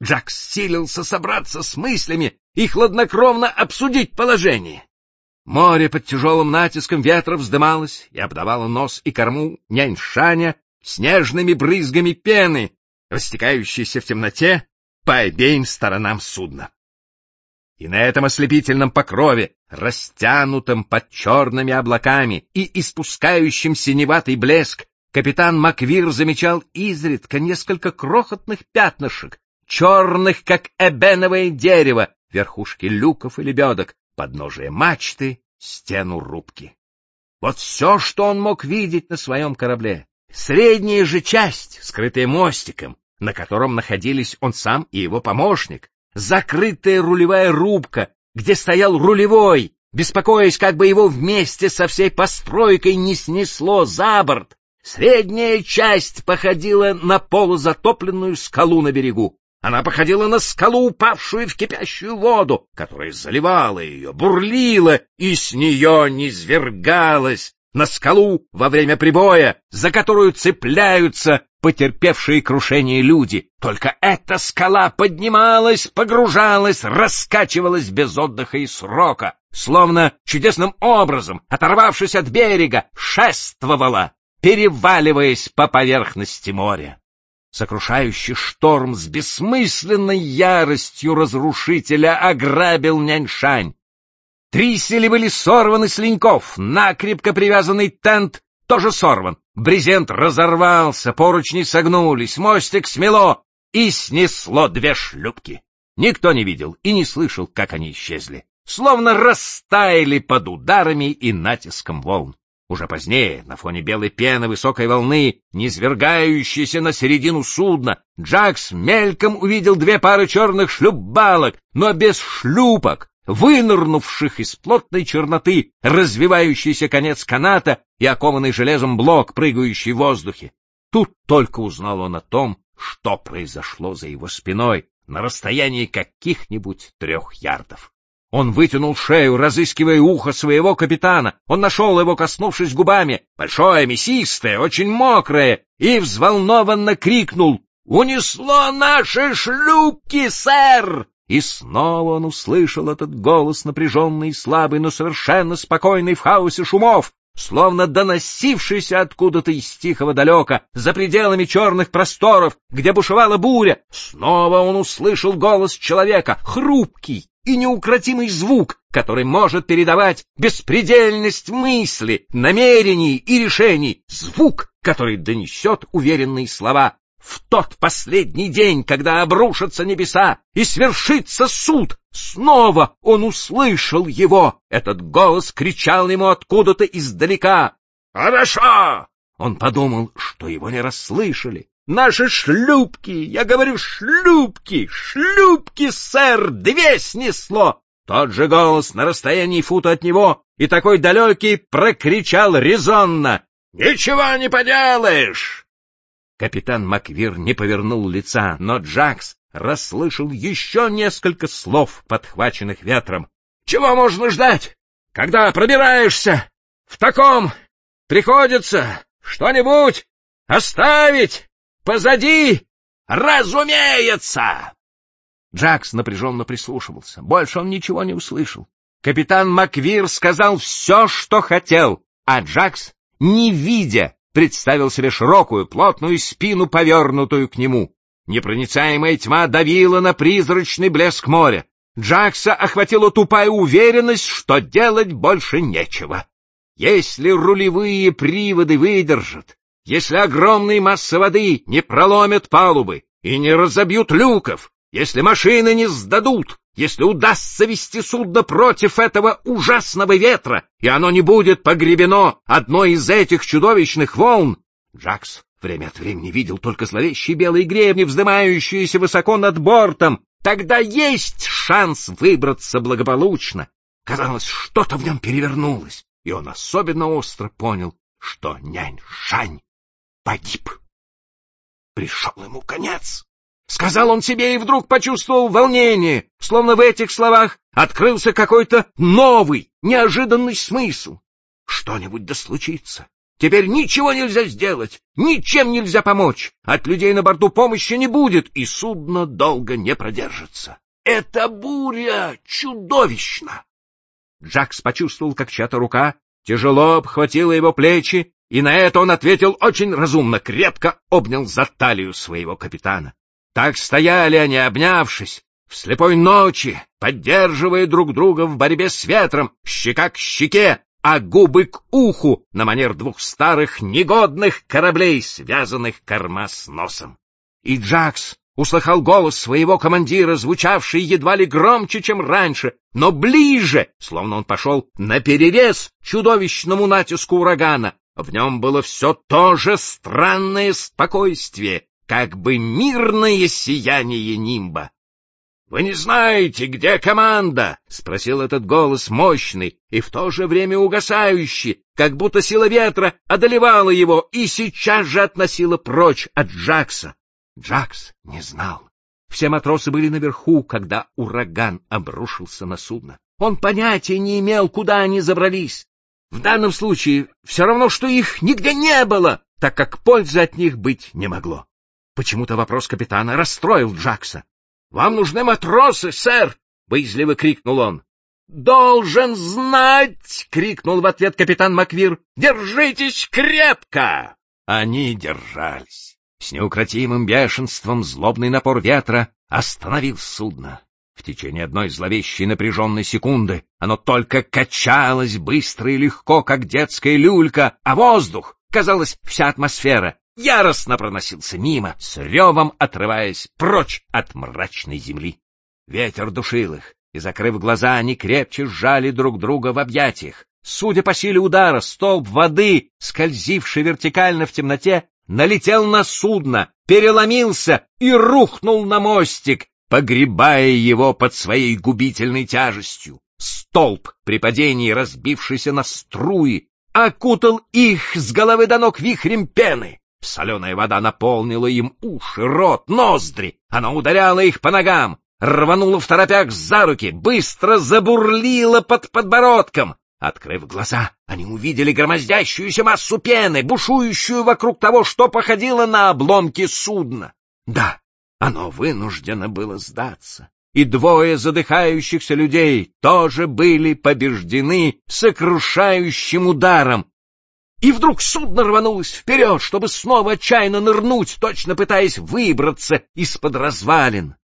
Джакс силился собраться с мыслями и хладнокровно обсудить положение. Море под тяжелым натиском ветра вздымалось и обдавало нос и корму Няньшаня снежными брызгами пены, растекающейся в темноте по обеим сторонам судна. И на этом ослепительном покрове, растянутом под черными облаками и испускающем синеватый блеск, капитан Маквир замечал изредка несколько крохотных пятнышек, черных, как эбеновое дерево, верхушки люков и лебедок, подножие мачты, стену рубки. Вот все, что он мог видеть на своем корабле. Средняя же часть, скрытая мостиком, на котором находились он сам и его помощник, закрытая рулевая рубка, где стоял рулевой, беспокоясь, как бы его вместе со всей постройкой не снесло за борт. Средняя часть походила на полузатопленную скалу на берегу. Она походила на скалу, упавшую в кипящую воду, которая заливала ее, бурлила и с нее низвергалась, на скалу во время прибоя, за которую цепляются потерпевшие крушение люди. Только эта скала поднималась, погружалась, раскачивалась без отдыха и срока, словно чудесным образом, оторвавшись от берега, шествовала, переваливаясь по поверхности моря. Сокрушающий шторм с бессмысленной яростью разрушителя ограбил Няньшань. Трисели были сорваны с леньков, накрепко привязанный тент тоже сорван, брезент разорвался, поручни согнулись, мостик смело и снесло две шлюпки. Никто не видел и не слышал, как они исчезли, словно растаяли под ударами и натиском волн. Уже позднее, на фоне белой пены высокой волны, низвергающейся на середину судна, Джакс мельком увидел две пары черных шлюпбалок, но без шлюпок, вынырнувших из плотной черноты, развивающийся конец каната и окованный железом блок, прыгающий в воздухе. Тут только узнал он о том, что произошло за его спиной, на расстоянии каких-нибудь 3 ярдов. Он вытянул шею, разыскивая ухо своего капитана. Он нашел его, коснувшись губами, большое, мясистое, очень мокрое, и взволнованно крикнул: «Унесло наши шлюпки, сэр!» И снова он услышал этот голос, напряженный и слабый, но совершенно спокойный в хаосе шумов, словно доносившийся откуда-то из тихого далека, за пределами черных просторов, где бушевала буря. Снова он услышал голос человека, хрупкий и неукротимый звук, который может передавать беспредельность мысли, намерений и решений, звук, который донесет уверенные слова. В тот последний день, когда обрушатся небеса и свершится суд, снова он услышал его. Этот голос кричал ему откуда-то издалека. «Хорошо!» Он подумал, что его не расслышали. «Наши шлюпки! Я говорю, шлюпки! Шлюпки, сэр! 2 снесло!» Тот же голос на расстоянии фута от него и такой далекий прокричал резонно: «Ничего не поделаешь!» Капитан Маквир не повернул лица, но Джакс расслышал еще несколько слов, подхваченных ветром. «Чего можно ждать, когда пробираешься? В таком приходится что-нибудь оставить позади, разумеется!» Джакс напряженно прислушивался. Больше он ничего не услышал. Капитан Маквир сказал все, что хотел, а Джакс, не видя, представил себе широкую, плотную спину, повернутую к нему. Непроницаемая тьма давила на призрачный блеск моря. Джакса охватила тупая уверенность, что делать больше нечего. Если рулевые приводы выдержат, если огромные массы воды не проломят палубы и не разобьют люков, если машины не сдадут, если удастся вести судно против этого ужасного ветра, и оно не будет погребено одной из этих чудовищных волн. Джакс время от времени видел только зловещие белые гребни, вздымающиеся высоко над бортом. Тогда есть шанс выбраться благополучно. Казалось, что-то в нем перевернулось, и он особенно остро понял, что Няньшань погиб. Пришел ему конец. Сказал он себе и вдруг почувствовал волнение, словно в этих словах открылся какой-то новый, неожиданный смысл. Что-нибудь да случится. Теперь ничего нельзя сделать, ничем нельзя помочь. От людей на борту помощи не будет, и судно долго не продержится. Эта буря чудовищна!» Джакс почувствовал, как чья-то рука тяжело обхватила его плечи, и на это он ответил очень разумно, крепко обнял за талию своего капитана. Так стояли они, обнявшись, в слепой ночи, поддерживая друг друга в борьбе с ветром, щека к щеке, а губы к уху, на манер двух старых негодных кораблей, связанных корма с носом. И Джакс услыхал голос своего командира, звучавший едва ли громче, чем раньше, но ближе, словно он пошел наперерез чудовищному натиску урагана. В нем было все то же странное спокойствие, как бы мирное сияние нимба. «Вы не знаете, где команда?» — спросил этот голос мощный и в то же время угасающий, как будто сила ветра одолевала его и сейчас же относила прочь от Джакса. Джакс не знал. Все матросы были наверху, когда ураган обрушился на судно. Он понятия не имел, куда они забрались. В данном случае все равно, что их нигде не было, так как пользы от них быть не могло. Почему-то вопрос капитана расстроил Джакса. «Вам нужны матросы, сэр!» — боязливо крикнул он. «Должен знать!» — крикнул в ответ капитан Маквир. «Держитесь крепко!» Они держались. С неукротимым бешенством злобный напор ветра остановил судно. В течение одной зловещей напряженной секунды оно только качалось быстро и легко, как детская люлька, а воздух, казалось, вся атмосфера, яростно проносился мимо, с ревом отрываясь прочь от мрачной земли. Ветер душил их, и, закрыв глаза, они крепче сжали друг друга в объятиях. Судя по силе удара, столб воды, скользивший вертикально в темноте, налетел на судно, переломился и рухнул на мостик, погребая его под своей губительной тяжестью. Столб, при падении разбившийся на струи, окутал их с головы до ног вихрем пены. Соленая вода наполнила им уши, рот, ноздри. Она ударяла их по ногам, рванула второпях за руки, быстро забурлила под подбородком. Открыв глаза, они увидели громоздящуюся массу пены, бушующую вокруг того, что походило на обломки судна. Да, оно вынуждено было сдаться, и двое задыхающихся людей тоже были побеждены сокрушающим ударом. И вдруг судно рванулось вперед, чтобы снова отчаянно нырнуть, точно пытаясь выбраться из-под развалин.